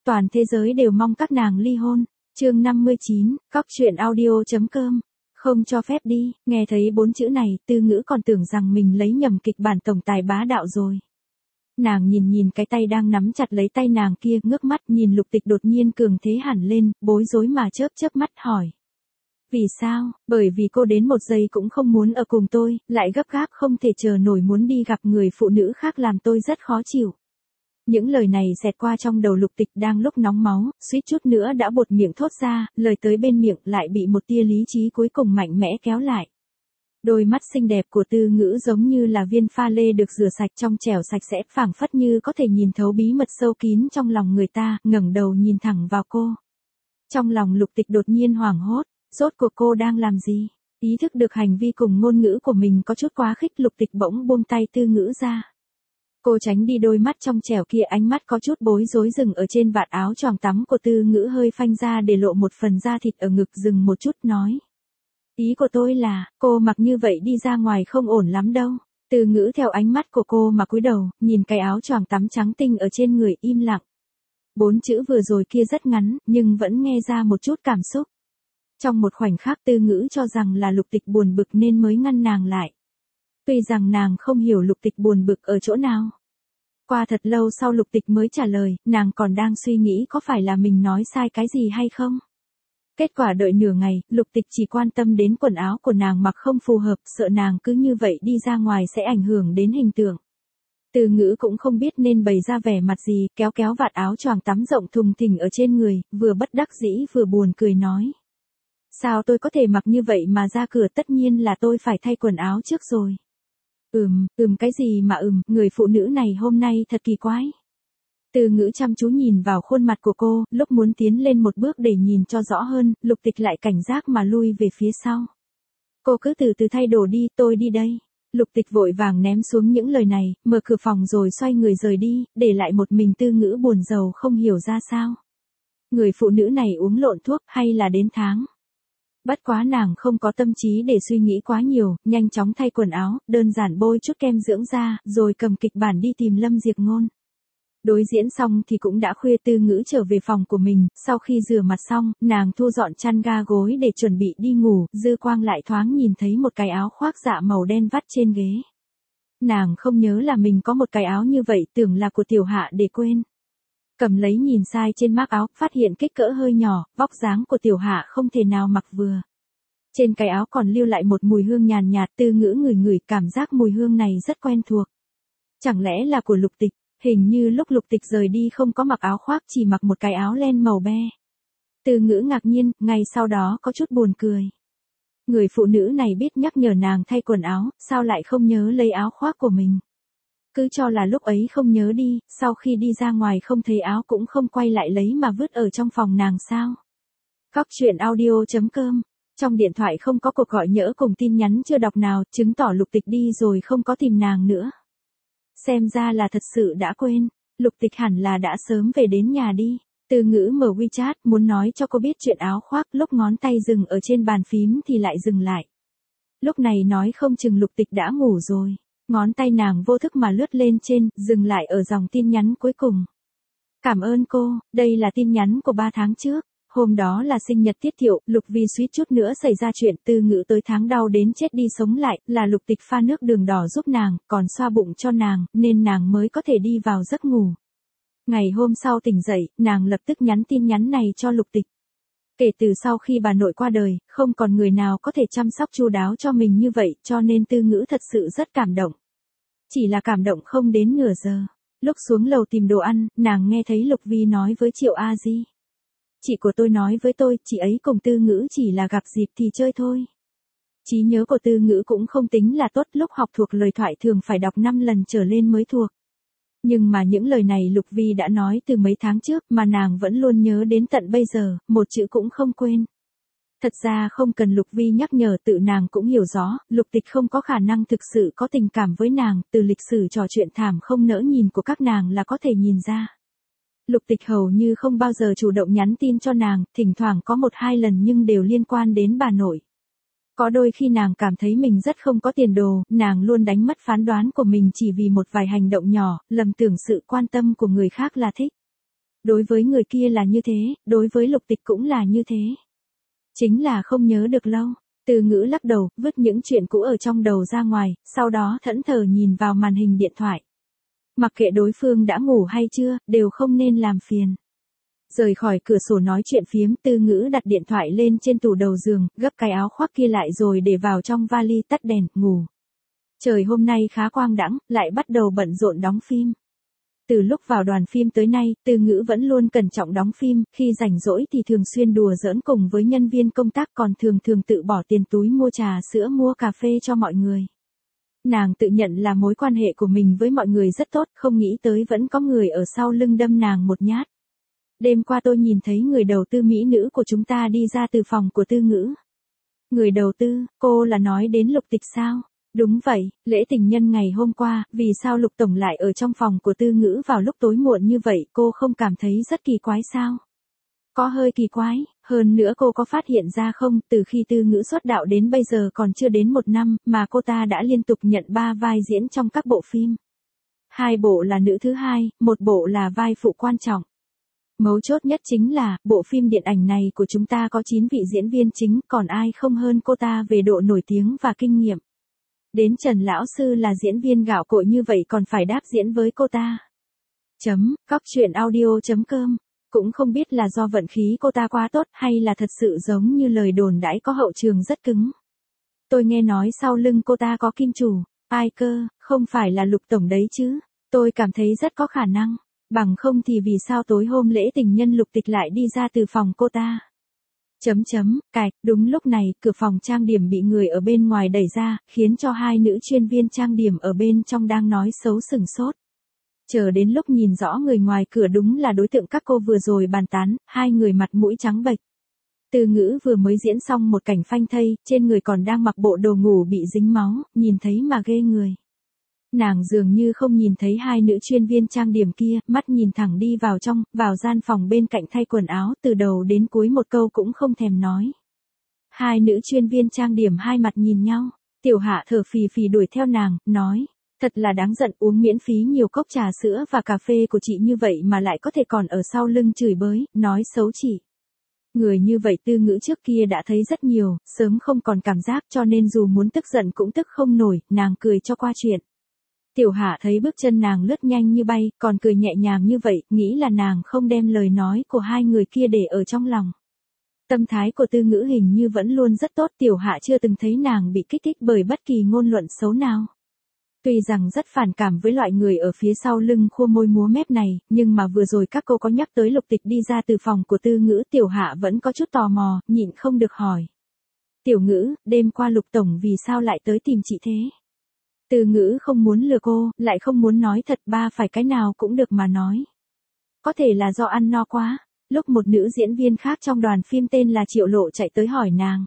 toàn thế giới đều mong các nàng ly hôn. Chương 59, Cóc truyện audio.com. Không cho phép đi, nghe thấy 4 chữ này, Tư Ngữ còn tưởng rằng mình lấy nhầm kịch bản tổng tài bá đạo rồi. Nàng nhìn cái tay đang nắm chặt lấy tay nàng kia, ngước mắt nhìn Lục Tịch đột nhiên cường thế hẳn lên, bối rối mà chớp mắt hỏi. Vì sao? Bởi vì cô đến một giây cũng không muốn ở cùng tôi, lại gấp gáp không thể chờ nổi muốn đi gặp người phụ nữ khác làm tôi rất khó chịu. Những lời này xẹt qua trong đầu Lục Tịch đang lúc nóng máu, suýt chút nữa đã buột miệng thốt ra, lời tới bên miệng lại bị một tia lý trí cuối cùng mạnh mẽ kéo lại. Đôi mắt xinh đẹp của Tư Ngữ giống như là viên pha lê được rửa sạch trong trẻo sạch sẽ, phảng phất như có thể nhìn thấu bí mật sâu kín trong lòng người ta, ngẩng đầu nhìn thẳng vào cô. Trong lòng Lục Tịch đột nhiên hoảng hốt, rốt cuộc cô đang làm gì? Ý thức được hành vi cùng ngôn ngữ của mình có chút quá khích, Lục Tịch bỗng buông tay Tư Ngữ ra. Cô tránh đi đôi mắt trong trẻo kia, ánh mắt có chút bối rối dừng ở trên vạt áo choàng tắm của Tư Ngữ hơi phanh ra để lộ một phần da thịt ở ngực, dừng một chút nói. Ý của tôi là, cô mặc như vậy đi ra ngoài không ổn lắm đâu. Tư Ngữ theo ánh mắt của cô mà cúi đầu, nhìn cái áo choàng tắm trắng tinh ở trên người, im lặng. 4 chữ vừa rồi kia rất ngắn, nhưng vẫn nghe ra một chút cảm xúc. Trong một khoảnh khắc Tư Ngữ cho rằng là Lục Tịch buồn bực nên mới ngăn nàng lại. Tuy rằng nàng không hiểu Lục Tịch buồn bực ở chỗ nào. Qua thật lâu sau Lục Tịch mới trả lời, nàng còn đang suy nghĩ có phải là mình nói sai cái gì hay không. Kết quả đợi nửa ngày, Lục Tịch chỉ quan tâm đến quần áo của nàng mặc không phù hợp, sợ nàng cứ như vậy đi ra ngoài sẽ ảnh hưởng đến hình tượng. Tư Ngữ cũng không biết nên bày ra vẻ mặt gì, kéo vạt áo choàng tắm rộng thùng thình ở trên người, vừa bất đắc dĩ vừa buồn cười nói. Sao tôi có thể mặc như vậy mà ra cửa, tất nhiên là tôi phải thay quần áo trước rồi. Cái gì mà người phụ nữ này hôm nay thật kỳ quái. Tư Ngữ chăm chú nhìn vào khuôn mặt của cô, lúc muốn tiến lên một bước để nhìn cho rõ hơn, Lục Tịch lại cảnh giác mà lui về phía sau. Cô cứ từ từ thay đồ đi, tôi đi đây. Lục Tịch vội vàng ném xuống những lời này, mở cửa phòng rồi xoay người rời đi, để lại một mình Tư Ngữ buồn rầu không hiểu ra sao. Người phụ nữ này uống lộn thuốc hay là đến tháng. Bất quá nàng không có tâm trí để suy nghĩ quá nhiều, nhanh chóng thay quần áo, đơn giản bôi chút kem dưỡng da, rồi cầm kịch bản đi tìm Lâm Diệp Ngôn. Đối diễn xong thì cũng đã khuya, Tư Ngữ trở về phòng của mình, sau khi rửa mặt xong, nàng thu dọn chăn ga gối để chuẩn bị đi ngủ, dư quang lại thoáng nhìn thấy một cái áo khoác dạ màu đen vắt trên ghế. Nàng không nhớ là mình có một cái áo như vậy, tưởng là của Tiểu Hạ để quên. Cầm lấy nhìn sai trên mác áo, phát hiện kích cỡ hơi nhỏ, vóc dáng của Tiểu Hạ không thể nào mặc vừa. Trên cái áo còn lưu lại một mùi hương nhàn nhạt, Tư Ngữ ngửi cảm giác mùi hương này rất quen thuộc. Chẳng lẽ là của Lục Tịch? Hình như lúc Lục Tịch rời đi không có mặc áo khoác, chỉ mặc một cái áo len màu be. Tư Ngữ ngạc nhiên, ngay sau đó có chút buồn cười. Người phụ nữ này biết nhắc nhở nàng thay quần áo, sao lại không nhớ lấy áo khoác của mình? Cứ cho là lúc ấy không nhớ đi, sau khi đi ra ngoài không thấy áo cũng không quay lại lấy mà vứt ở trong phòng nàng sao? Cóc truyện audio.com. Trong điện thoại không có cuộc gọi nhỡ cùng tin nhắn chưa đọc nào, chứng tỏ Lục Tịch đi rồi không có tìm nàng nữa. Xem ra là thật sự đã quên, Lục Tịch hẳn là đã sớm về đến nhà đi. Tư Ngữ mở WeChat muốn nói cho cô biết chuyện áo khoác, lúc ngón tay dừng ở trên bàn phím thì lại dừng lại. Lúc này nói không chừng Lục Tịch đã ngủ rồi. Ngón tay nàng vô thức mà lướt lên trên, dừng lại ở dòng tin nhắn cuối cùng. Cảm ơn cô, đây là tin nhắn của 3 tháng trước. Hôm đó là sinh nhật Tiết Thiệu, Lục Vi suýt chút nữa xảy ra chuyện, Tư Ngữ tới tháng đau đến chết đi sống lại, là Lục Tịch pha nước đường đỏ giúp nàng, còn xoa bụng cho nàng, nên nàng mới có thể đi vào giấc ngủ. Ngày hôm sau tỉnh dậy, nàng lập tức nhắn tin nhắn này cho Lục Tịch. Kể từ sau khi bà nội qua đời, không còn người nào có thể chăm sóc chu đáo cho mình như vậy, cho nên Tư Ngữ thật sự rất cảm động. Chỉ là cảm động không đến nửa giờ. Lúc xuống lầu tìm đồ ăn, nàng nghe thấy Lục Vi nói với Triệu A Di. Chị của tôi nói với tôi, chị ấy cùng Tư Ngữ chỉ là gặp dịp thì chơi thôi. Trí nhớ của Tư Ngữ cũng không tính là tốt, lúc học thuộc lời thoại thường phải đọc 5 lần trở lên mới thuộc. Nhưng mà những lời này Lục Vi đã nói từ mấy tháng trước mà nàng vẫn luôn nhớ đến tận bây giờ, một chữ cũng không quên. Thật ra không cần Lục Vi nhắc nhở, tự nàng cũng hiểu rõ, Lục Tịch không có khả năng thực sự có tình cảm với nàng, từ lịch sử trò chuyện thảm không nỡ nhìn của các nàng là có thể nhìn ra. Lục Tịch hầu như không bao giờ chủ động nhắn tin cho nàng, thỉnh thoảng có 1-2 lần nhưng đều liên quan đến bà nội. Có đôi khi nàng cảm thấy mình rất không có tiền đồ, nàng luôn đánh mất phán đoán của mình chỉ vì một vài hành động nhỏ, lầm tưởng sự quan tâm của người khác là thích. Đối với người kia là như thế, đối với Lục Tịch cũng là như thế. Chính là không nhớ được lâu. Từ Ngữ lắc đầu, vứt những chuyện cũ ở trong đầu ra ngoài, sau đó thẫn thờ nhìn vào màn hình điện thoại. Mặc kệ đối phương đã ngủ hay chưa, đều không nên làm phiền. Rời khỏi cửa sổ nói chuyện phiếm, Từ Ngữ đặt điện thoại lên trên tủ đầu giường, gấp cái áo khoác kia lại rồi để vào trong vali, tắt đèn, ngủ. Trời hôm nay khá quang đãng, lại bắt đầu bận rộn đóng phim. Từ lúc vào đoàn phim tới nay, Từ Ngữ vẫn luôn cẩn trọng đóng phim, khi rảnh rỗi thì thường xuyên đùa giỡn cùng với nhân viên công tác, còn thường tự bỏ tiền túi mua trà sữa, mua cà phê cho mọi người. Nàng tự nhận là mối quan hệ của mình với mọi người rất tốt, không nghĩ tới vẫn có người ở sau lưng đâm nàng một nhát. Đêm qua tôi nhìn thấy người đầu tư mỹ nữ của chúng ta đi ra từ phòng của Từ Ngữ. Người đầu tư, cô là nói đến Lục Tịch sao? Đúng vậy, lễ tình nhân ngày hôm qua, vì sao Lục Tổng lại ở trong phòng của Từ Ngữ vào lúc tối muộn như vậy, cô không cảm thấy rất kỳ quái sao? Có hơi kỳ quái, hơn nữa cô có phát hiện ra không, từ khi Từ Ngữ xuất đạo đến bây giờ còn chưa đến 1 năm, mà cô ta đã liên tục nhận 3 vai diễn trong các bộ phim. 2 bộ là nữ thứ hai, 1 bộ là vai phụ quan trọng. Mấu chốt nhất chính là, bộ phim điện ảnh này của chúng ta có 9 vị diễn viên chính, còn ai không hơn cô ta về độ nổi tiếng và kinh nghiệm. Đến Trần Lão Sư là diễn viên gạo cội như vậy còn phải đáp diễn với cô ta. Cóc truyện audio.com. Cũng không biết là do vận khí cô ta quá tốt hay là thật sự giống như lời đồn đãi có hậu trường rất cứng. Tôi nghe nói sau lưng cô ta có kim chủ. Ai cơ, không phải là Lục Tổng đấy chứ. Tôi cảm thấy rất có khả năng. Bằng không thì vì sao tối hôm lễ tình nhân Lục Tịch lại đi ra từ phòng cô ta. Cạch, đúng lúc này, cửa phòng trang điểm bị người ở bên ngoài đẩy ra, khiến cho 2 nữ chuyên viên trang điểm ở bên trong đang nói xấu sừng sốt. Chờ đến lúc nhìn rõ người ngoài cửa đúng là đối tượng các cô vừa rồi bàn tán, 2 người mặt mũi trắng bệch. Từ Ngữ vừa mới diễn xong một cảnh phanh thây, trên người còn đang mặc bộ đồ ngủ bị dính máu, nhìn thấy mà ghê người. Nàng dường như không nhìn thấy 2 nữ chuyên viên trang điểm kia, mắt nhìn thẳng đi vào trong, vào gian phòng bên cạnh thay quần áo, từ đầu đến cuối một câu cũng không thèm nói. 2 nữ chuyên viên trang điểm hai mặt nhìn nhau, Tiểu Hạ thở phì phì đuổi theo nàng, nói, thật là đáng giận, uống miễn phí nhiều cốc trà sữa và cà phê của chị như vậy mà lại có thể còn ở sau lưng chửi bới, nói xấu chị. Người như vậy Từ Ngữ trước kia đã thấy rất nhiều, sớm không còn cảm giác cho nên dù muốn tức giận cũng tức không nổi, nàng cười cho qua chuyện. Tiểu Hạ thấy bước chân nàng lướt nhanh như bay, còn cười nhẹ nhàng như vậy, nghĩ là nàng không đem lời nói của 2 người kia để ở trong lòng. Tâm thái của Từ Ngữ hình như vẫn luôn rất tốt, Tiểu Hạ chưa từng thấy nàng bị kích thích bởi bất kỳ ngôn luận xấu nào. Tuy rằng rất phản cảm với loại người ở phía sau lưng khua môi múa mép này, nhưng mà vừa rồi các cô có nhắc tới Lục Tịch đi ra từ phòng của Từ Ngữ, Tiểu Hạ vẫn có chút tò mò, nhịn không được hỏi. Tiểu Ngữ, đêm qua Lục Tổng vì sao lại tới tìm chị thế? Từ Ngữ không muốn lừa cô, lại không muốn nói thật, ba phải cái nào cũng được mà nói. Có thể là do ăn no quá, lúc một nữ diễn viên khác trong đoàn phim tên là Triệu Lộ chạy tới hỏi nàng.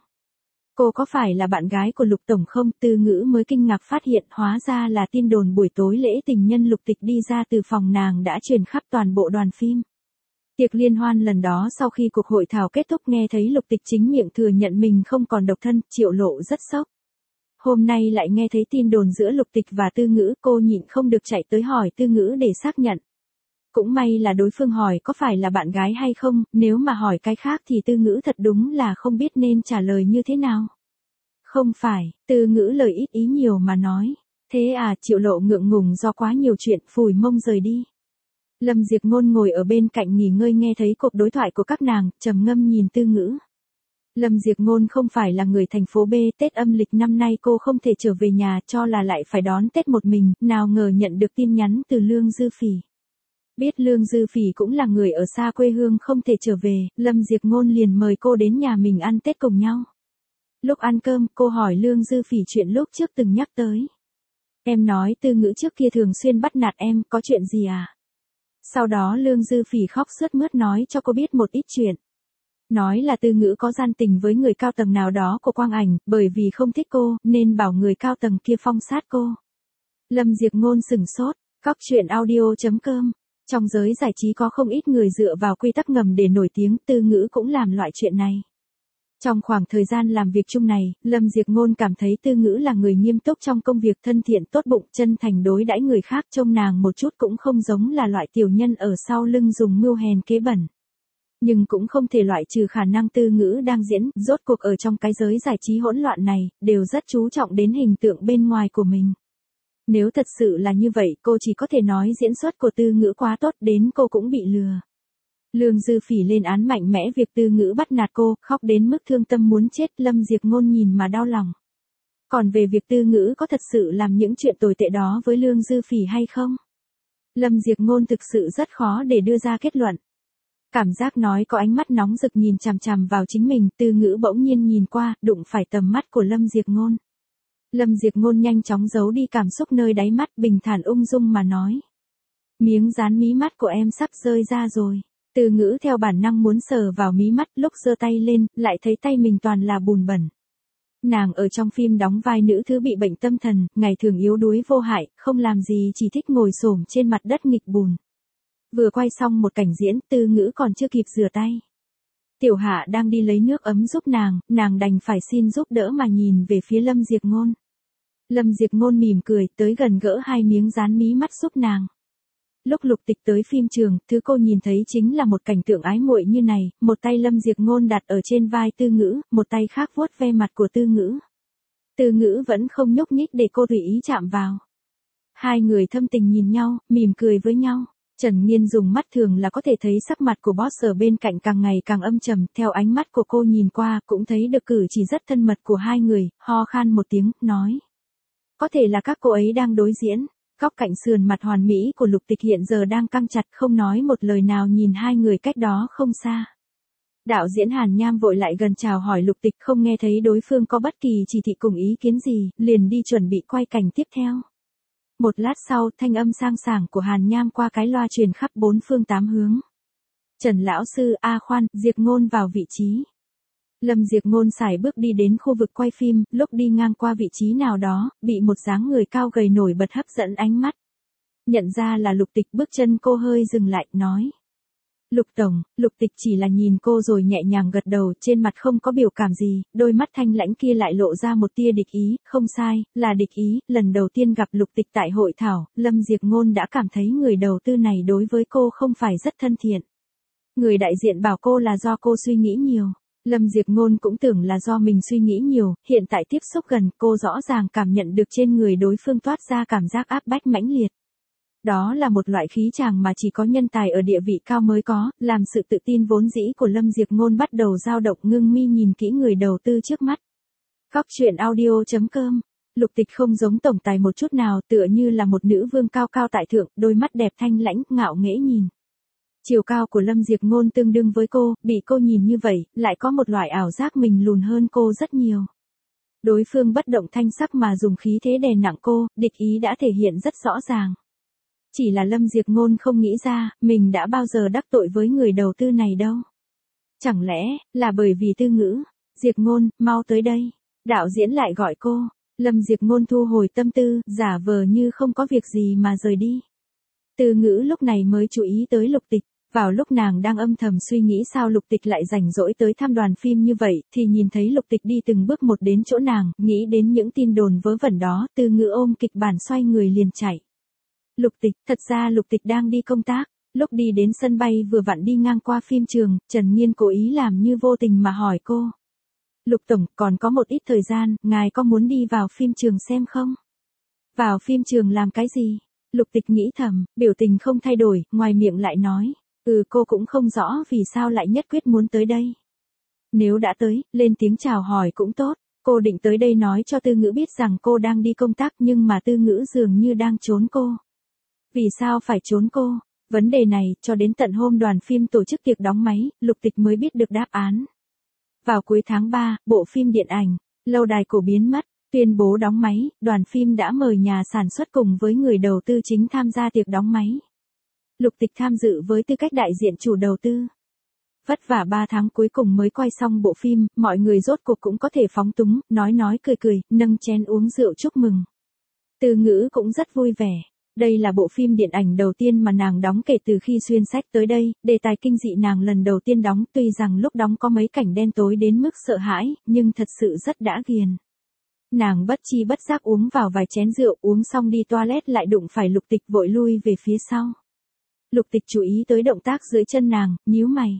Cô có phải là bạn gái của Lục Tổng không? Từ Ngữ mới kinh ngạc phát hiện hóa ra là tin đồn buổi tối lễ tình nhân Lục Tịch đi ra từ phòng nàng đã truyền khắp toàn bộ đoàn phim. Tiệc liên hoan lần đó sau khi cuộc hội thảo kết thúc nghe thấy Lục Tịch chính miệng thừa nhận mình không còn độc thân, Triệu Lộ rất sốc. Hôm nay lại nghe thấy tin đồn giữa Lục Tịch và Từ Ngữ, cô nhịn không được chạy tới hỏi Từ Ngữ để xác nhận. Cũng may là đối phương hỏi có phải là bạn gái hay không, nếu mà hỏi cái khác thì Từ Ngữ thật đúng là không biết nên trả lời như thế nào. Không phải, Từ Ngữ lời ít ý nhiều mà nói. Thế à, Triệu Lộ ngượng ngùng do quá nhiều chuyện, phủi mông rời đi. Lâm Diệp Ngôn ngồi ở bên cạnh nghỉ ngơi nghe thấy cuộc đối thoại của các nàng, trầm ngâm nhìn Từ Ngữ. Lâm Diệp Ngôn không phải là người thành phố B, Tết âm lịch năm nay cô không thể trở về nhà cho là lại phải đón Tết một mình, nào ngờ nhận được tin nhắn từ Lương Dư Phỉ. Biết Lương Dư Phỉ cũng là người ở xa quê hương không thể trở về, Lâm Diệp Ngôn liền mời cô đến nhà mình ăn Tết cùng nhau. Lúc ăn cơm, cô hỏi Lương Dư Phỉ chuyện lúc trước từng nhắc tới. Em nói Từ Ngữ trước kia thường xuyên bắt nạt em, có chuyện gì à? Sau đó Lương Dư Phỉ khóc sướt mướt nói cho cô biết một ít chuyện. Nói là Từ Ngữ có gian tình với người cao tầng nào đó của Quang Ảnh, bởi vì không thích cô, nên bảo người cao tầng kia phong sát cô. Lâm Diệp Ngôn sửng sốt, cóc truyện audio.com. Trong giới giải trí có không ít người dựa vào quy tắc ngầm để nổi tiếng, Từ Ngữ cũng làm loại chuyện này. Trong khoảng thời gian làm việc chung này, Lâm Diệp Ngôn cảm thấy Tư Ngữ là người nghiêm túc trong công việc, thân thiện, tốt bụng, chân thành đối đãi người khác, trông nàng một chút cũng không giống là loại tiểu nhân ở sau lưng dùng mưu hèn kế bẩn. Nhưng cũng không thể loại trừ khả năng Tư Ngữ đang diễn, rốt cuộc ở trong cái giới giải trí hỗn loạn này, đều rất chú trọng đến hình tượng bên ngoài của mình. Nếu thật sự là như vậy, cô chỉ có thể nói diễn xuất của Tư Ngữ quá tốt đến cô cũng bị lừa. Lương Dư Phỉ lên án mạnh mẽ việc Tư Ngữ bắt nạt cô, khóc đến mức thương tâm muốn chết, Lâm Diệp Ngôn nhìn mà đau lòng. Còn về việc Tư Ngữ có thật sự làm những chuyện tồi tệ đó với Lương Dư Phỉ hay không? Lâm Diệp Ngôn thực sự rất khó để đưa ra kết luận. Cảm giác nói có ánh mắt nóng rực nhìn chằm chằm vào chính mình, Tư Ngữ bỗng nhiên nhìn qua, đụng phải tầm mắt của Lâm Diệp Ngôn. Lâm Diệp Ngôn nhanh chóng giấu đi cảm xúc nơi đáy mắt, bình thản ung dung mà nói. Miếng dán mí mắt của em sắp rơi ra rồi. Tư Ngữ theo bản năng muốn sờ vào mí mắt, lúc giơ tay lên, lại thấy tay mình toàn là bùn bẩn. Nàng ở trong phim đóng vai nữ thứ bị bệnh tâm thần, ngày thường yếu đuối vô hại, không làm gì chỉ thích ngồi xổm trên mặt đất nghịch bùn. Vừa quay xong một cảnh diễn, Tư Ngữ còn chưa kịp rửa tay. Tiểu Hạ đang đi lấy nước ấm giúp nàng đành phải xin giúp đỡ mà nhìn về phía Lâm Diệp Ngôn. Lâm Diệp Ngôn mỉm cười, tới gần gỡ 2 miếng dán mí mắt giúp nàng. Lúc Lục Tịch tới phim trường, thứ cô nhìn thấy chính là một cảnh tượng ái muội như này, một tay Lâm Diệp Ngôn đặt ở trên vai Tư Ngữ, một tay khác vuốt ve mặt của Tư Ngữ. Tư Ngữ vẫn không nhúc nhích để cô tùy ý chạm vào. Hai người thâm tình nhìn nhau, mỉm cười với nhau. Trần Nhiên dùng mắt thường là có thể thấy sắc mặt của boss ở bên cạnh càng ngày càng âm trầm, theo ánh mắt của cô nhìn qua cũng thấy được cử chỉ rất thân mật của hai người, ho khan một tiếng, nói. Có thể là các cô ấy đang đối diễn. Góc cạnh sườn mặt hoàn mỹ của Lục Tịch hiện giờ đang căng chặt, không nói một lời nào nhìn hai người cách đó không xa. Đạo diễn Hàn Nham vội lại gần chào hỏi Lục Tịch, không nghe thấy đối phương có bất kỳ chỉ thị cùng ý kiến gì, liền đi chuẩn bị quay cảnh tiếp theo. Một lát sau, thanh âm sang sảng của Hàn Nham qua cái loa truyền khắp 4 phương 8 hướng. Trần lão sư, A khoan, Diệp Ngôn vào vị trí. Lâm Diệp Ngôn sải bước đi đến khu vực quay phim, lúc đi ngang qua vị trí nào đó, bị một dáng người cao gầy nổi bật hấp dẫn ánh mắt. Nhận ra là Lục Tịch, bước chân cô hơi dừng lại, nói. Lục tổng, Lục Tịch chỉ là nhìn cô rồi nhẹ nhàng gật đầu, trên mặt không có biểu cảm gì, đôi mắt thanh lãnh kia lại lộ ra một tia địch ý, không sai, là địch ý, lần đầu tiên gặp Lục Tịch tại hội thảo, Lâm Diệp Ngôn đã cảm thấy người đầu tư này đối với cô không phải rất thân thiện. Người đại diện bảo cô là do cô suy nghĩ nhiều. Lâm Diệp Ngôn cũng tưởng là do mình suy nghĩ nhiều, hiện tại tiếp xúc gần, cô rõ ràng cảm nhận được trên người đối phương toát ra cảm giác áp bách mãnh liệt. Đó là một loại khí chàng mà chỉ có nhân tài ở địa vị cao mới có, làm sự tự tin vốn dĩ của Lâm Diệp Ngôn bắt đầu dao động, ngưng mi nhìn kỹ người đầu tư trước mắt. Góc truyện audio.com. Lục Tịch không giống tổng tài một chút nào, tựa như là một nữ vương cao cao tại thượng, đôi mắt đẹp thanh lãnh, ngạo nghễ nhìn. Chiều cao của Lâm Diệp Ngôn tương đương với cô, bị cô nhìn như vậy, lại có một loại ảo giác mình lùn hơn cô rất nhiều. Đối phương bất động thanh sắc mà dùng khí thế đè nặng cô, địch ý đã thể hiện rất rõ ràng. Chỉ là Lâm Diệp Ngôn không nghĩ ra, mình đã bao giờ đắc tội với người đầu tư này đâu. Chẳng lẽ, là bởi vì Tư Ngữ? Diệp Ngôn, mau tới đây. Đạo diễn lại gọi cô. Lâm Diệp Ngôn thu hồi tâm tư, giả vờ như không có việc gì mà rời đi. Tư Ngữ lúc này mới chú ý tới Lục Tịch. Vào lúc nàng đang âm thầm suy nghĩ sao Lục Tịch lại rảnh rỗi tới thăm đoàn phim như vậy, thì nhìn thấy Lục Tịch đi từng bước một đến chỗ nàng, nghĩ đến những tin đồn vớ vẩn đó, Tư Ngữ ôm kịch bản xoay người liền chạy. Lục Tịch, thật ra Lục Tịch đang đi công tác, lúc đi đến sân bay vừa vặn đi ngang qua phim trường, Trần Nhiên cố ý làm như vô tình mà hỏi cô. Lục tổng, còn có một ít thời gian, ngài có muốn đi vào phim trường xem không? Vào phim trường làm cái gì? Lục Tịch nghĩ thầm, biểu tình không thay đổi, ngoài miệng lại nói. Cô cũng không rõ vì sao lại nhất quyết muốn tới đây. Nếu đã tới, lên tiếng chào hỏi cũng tốt. Cô định tới đây nói cho Tư Ngữ biết rằng cô đang đi công tác nhưng mà Tư Ngữ dường như đang trốn cô. Vì sao phải trốn cô? Vấn đề này, cho đến tận hôm đoàn phim tổ chức tiệc đóng máy, Lục Tịch mới biết được đáp án. Vào cuối tháng 3, bộ phim điện ảnh, Lâu đài cổ biến mất, tuyên bố đóng máy, đoàn phim đã mời nhà sản xuất cùng với người đầu tư chính tham gia tiệc đóng máy. Lục Tịch tham dự với tư cách đại diện chủ đầu tư. Vất vả 3 tháng cuối cùng mới quay xong bộ phim, mọi người rốt cuộc cũng có thể phóng túng, nói cười cười, nâng chén uống rượu chúc mừng. Tư Ngữ cũng rất vui vẻ. Đây là bộ phim điện ảnh đầu tiên mà nàng đóng kể từ khi xuyên sách tới đây, đề tài kinh dị nàng lần đầu tiên đóng, tuy rằng lúc đóng có mấy cảnh đen tối đến mức sợ hãi, nhưng thật sự rất đã ghiền. Nàng bất chi bất giác uống vào vài chén rượu, uống xong đi toilet lại đụng phải Lục Tịch, vội lui về phía sau. Lục Tịch chú ý tới động tác dưới chân nàng, nhíu mày.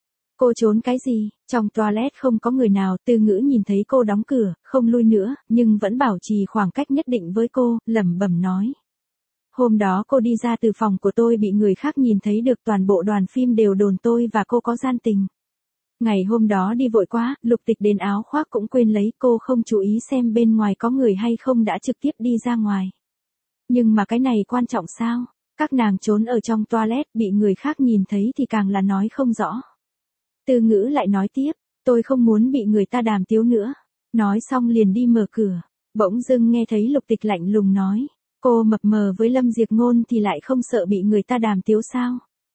Cô trốn cái gì? Trong toilet không có người nào, Tư Ngữ nhìn thấy cô đóng cửa, không lui nữa, nhưng vẫn bảo trì khoảng cách nhất định với cô, lẩm bẩm nói. Hôm đó cô đi ra từ phòng của tôi bị người khác nhìn thấy được, toàn bộ đoàn phim đều đồn tôi và cô có gian tình. Ngày hôm đó đi vội quá, Lục Tịch đến áo khoác cũng quên lấy, cô không chú ý xem bên ngoài có người hay không đã trực tiếp đi ra ngoài. Nhưng mà cái này quan trọng sao? Các nàng trốn ở trong toilet bị người khác nhìn thấy thì càng là nói không rõ. Tư Ngữ lại nói tiếp, tôi không muốn bị người ta đàm tiếu nữa. Nói xong liền đi mở cửa. Bỗng dưng nghe thấy Lục Tịch lạnh lùng nói, cô mập mờ với Lâm Diệp Ngôn thì lại không sợ bị người ta đàm tiếu sao?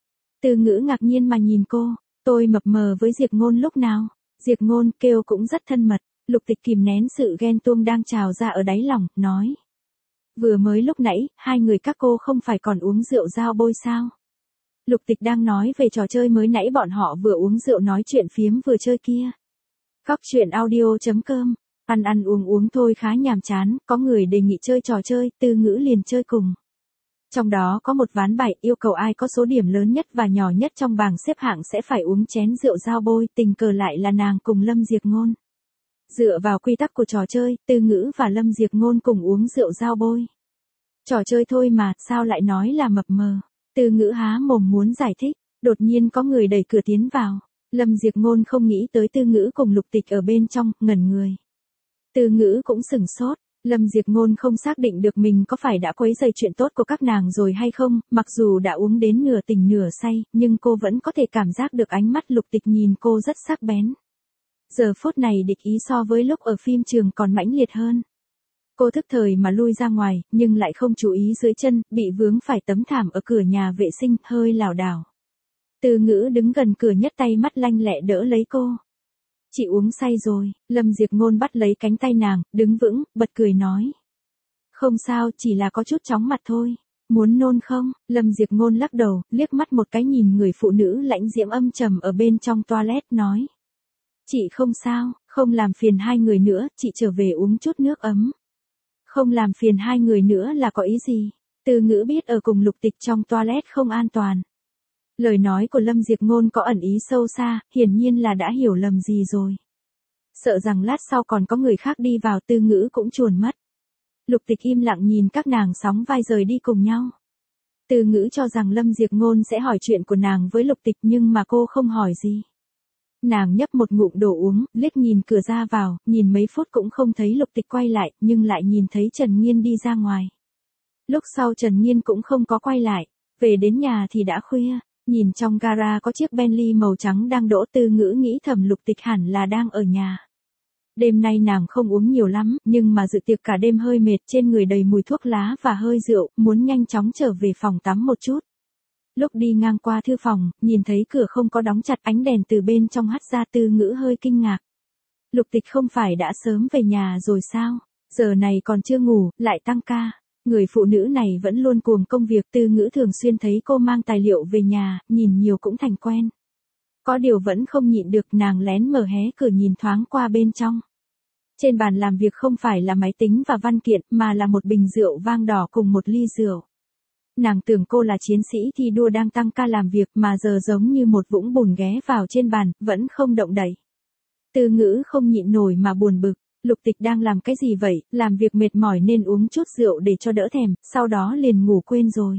Tư Ngữ ngạc nhiên mà nhìn cô, tôi mập mờ với Diệp Ngôn lúc nào? Diệp Ngôn kêu cũng rất thân mật. Lục Tịch kìm nén sự ghen tuông đang trào ra ở đáy lòng, nói. Vừa mới lúc nãy, hai người các cô không phải còn uống rượu dao bôi sao? Lục Tịch đang nói về trò chơi mới nãy bọn họ vừa uống rượu nói chuyện phiếm vừa chơi kia. Góc truyện audio.com, ăn uống thôi khá nhàm chán, có người đề nghị chơi trò chơi, Tư Ngữ liền chơi cùng. Trong đó có một ván bài yêu cầu ai có số điểm lớn nhất và nhỏ nhất trong bảng xếp hạng sẽ phải uống chén rượu dao bôi, tình cờ lại là nàng cùng Lâm Diệp Ngôn. Dựa vào quy tắc của trò chơi, Tư Ngữ và Lâm Diệp Ngôn cùng uống rượu dao bôi. Trò chơi thôi mà, sao lại nói là mập mờ? Tư Ngữ há mồm muốn giải thích, đột nhiên có người đẩy cửa tiến vào. Lâm Diệp Ngôn không nghĩ tới Tư Ngữ cùng Lục Tịch ở bên trong, ngẩn người. Tư Ngữ cũng sửng sốt, Lâm Diệp Ngôn không xác định được mình có phải đã quấy rầy chuyện tốt của các nàng rồi hay không, mặc dù đã uống đến nửa tỉnh nửa say, nhưng cô vẫn có thể cảm giác được ánh mắt Lục Tịch nhìn cô rất sắc bén. Giờ phút này địch ý so với lúc ở phim trường còn mãnh liệt hơn. Cô thức thời mà lui ra ngoài, nhưng lại không chú ý dưới chân, bị vướng phải tấm thảm ở cửa nhà vệ sinh, hơi lảo đảo. Tư Ngữ đứng gần cửa nhất tay mắt lanh lẹ đỡ lấy cô. Chị uống say rồi, Lâm Diệp Ngôn bắt lấy cánh tay nàng, đứng vững, bật cười nói. Không sao, chỉ là có chút chóng mặt thôi. Muốn nôn không? Lâm Diệp Ngôn lắc đầu, liếc mắt một cái nhìn người phụ nữ lãnh diễm âm trầm ở bên trong toilet, nói. Chị không sao, không làm phiền hai người nữa, chị trở về uống chút nước ấm. Không làm phiền hai người nữa là có ý gì? Tư Ngữ biết ở cùng Lục Tịch trong toilet không an toàn. Lời nói của Lâm Diệp Ngôn có ẩn ý sâu xa, hiển nhiên là đã hiểu lầm gì rồi. Sợ rằng lát sau còn có người khác đi vào, Tư Ngữ cũng chuồn mất. Lục Tịch im lặng nhìn các nàng sóng vai rời đi cùng nhau. Tư Ngữ cho rằng Lâm Diệp Ngôn sẽ hỏi chuyện của nàng với Lục Tịch nhưng mà cô không hỏi gì. Nàng nhấp một ngụm đồ uống, liếc nhìn cửa ra vào, nhìn mấy phút cũng không thấy Lục Tịch quay lại, nhưng lại nhìn thấy Trần Nghiên đi ra ngoài. Lúc sau Trần Nghiên cũng không có quay lại, về đến nhà thì đã khuya, nhìn trong gara có chiếc Bentley màu trắng đang đỗ, Tư Ngữ nghĩ thầm Lục Tịch hẳn là đang ở nhà. Đêm nay nàng không uống nhiều lắm, nhưng mà dự tiệc cả đêm hơi mệt, trên người đầy mùi thuốc lá và hơi rượu, muốn nhanh chóng trở về phòng tắm một chút. Lúc đi ngang qua thư phòng, nhìn thấy cửa không có đóng chặt, ánh đèn từ bên trong hắt ra, Tư Ngữ hơi kinh ngạc. Lục Tịch không phải đã sớm về nhà rồi sao? Giờ này còn chưa ngủ, lại tăng ca. Người phụ nữ này vẫn luôn cuồng công việc, Tư Ngữ thường xuyên thấy cô mang tài liệu về nhà, nhìn nhiều cũng thành quen. Có điều vẫn không nhịn được, nàng lén mở hé cửa nhìn thoáng qua bên trong. Trên bàn làm việc không phải là máy tính và văn kiện, mà là một bình rượu vang đỏ cùng một ly rượu. Nàng tưởng cô là chiến sĩ thi đua đang tăng ca làm việc mà giờ giống như một vũng bùn ghé vào trên bàn, vẫn không động đậy. Tư Ngữ không nhịn nổi mà buồn bực, Lục Tịch đang làm cái gì vậy, làm việc mệt mỏi nên uống chút rượu để cho đỡ thèm, sau đó liền ngủ quên rồi.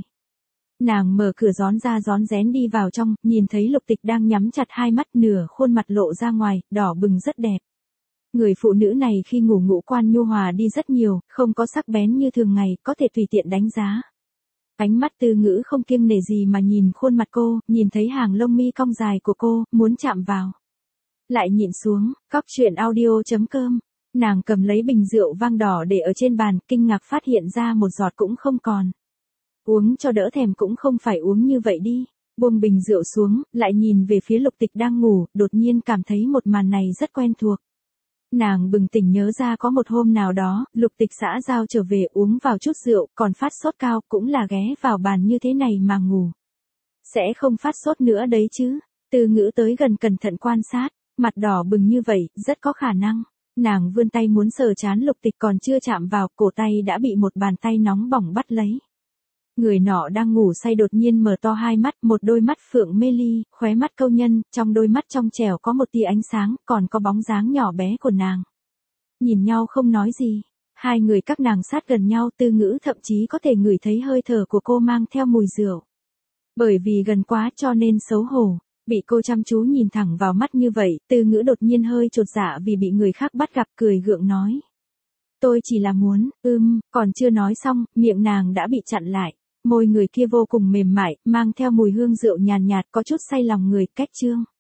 Nàng mở cửa rón ra rón rén đi vào trong, nhìn thấy Lục Tịch đang nhắm chặt hai mắt, nửa khuôn mặt lộ ra ngoài, đỏ bừng rất đẹp. Người phụ nữ này khi ngủ ngũ quan nhu hòa đi rất nhiều, không có sắc bén như thường ngày, có thể tùy tiện đánh giá. Ánh mắt Tư Ngữ không kiêng nể gì mà nhìn khuôn mặt cô, nhìn thấy hàng lông mi cong dài của cô, muốn chạm vào. Lại nhìn xuống, góc truyện audio.com, nàng cầm lấy bình rượu vang đỏ để ở trên bàn, kinh ngạc phát hiện ra một giọt cũng không còn. Uống cho đỡ thèm cũng không phải uống như vậy đi. Buông bình rượu xuống, lại nhìn về phía Lục Tịch đang ngủ, đột nhiên cảm thấy một màn này rất quen thuộc. Nàng bừng tỉnh nhớ ra có một hôm nào đó, Lục Tịch xã giao trở về uống vào chút rượu, còn phát sốt cao, cũng là ghé vào bàn như thế này mà ngủ. Sẽ không phát sốt nữa đấy chứ. Từ Ngữ tới gần cẩn thận quan sát, mặt đỏ bừng như vậy, rất có khả năng. Nàng vươn tay muốn sờ trán Lục Tịch còn chưa chạm vào, cổ tay đã bị một bàn tay nóng bỏng bắt lấy. Người nọ đang ngủ say đột nhiên mở to hai mắt, một đôi mắt phượng mê ly, khóe mắt câu nhân, trong đôi mắt trong trẻo có một tia ánh sáng, còn có bóng dáng nhỏ bé của nàng. Nhìn nhau không nói gì, hai người các nàng sát gần nhau, Từ Ngữ thậm chí có thể ngửi thấy hơi thở của cô mang theo mùi rượu. Bởi vì gần quá cho nên xấu hổ, bị cô chăm chú nhìn thẳng vào mắt như vậy, Từ Ngữ đột nhiên hơi chột dạ vì bị người khác bắt gặp, cười gượng nói. Tôi chỉ là muốn, còn chưa nói xong, miệng nàng đã bị chặn lại. Môi người kia vô cùng mềm mại, mang theo mùi hương rượu nhàn nhạt, có chút say lòng người, cách chương.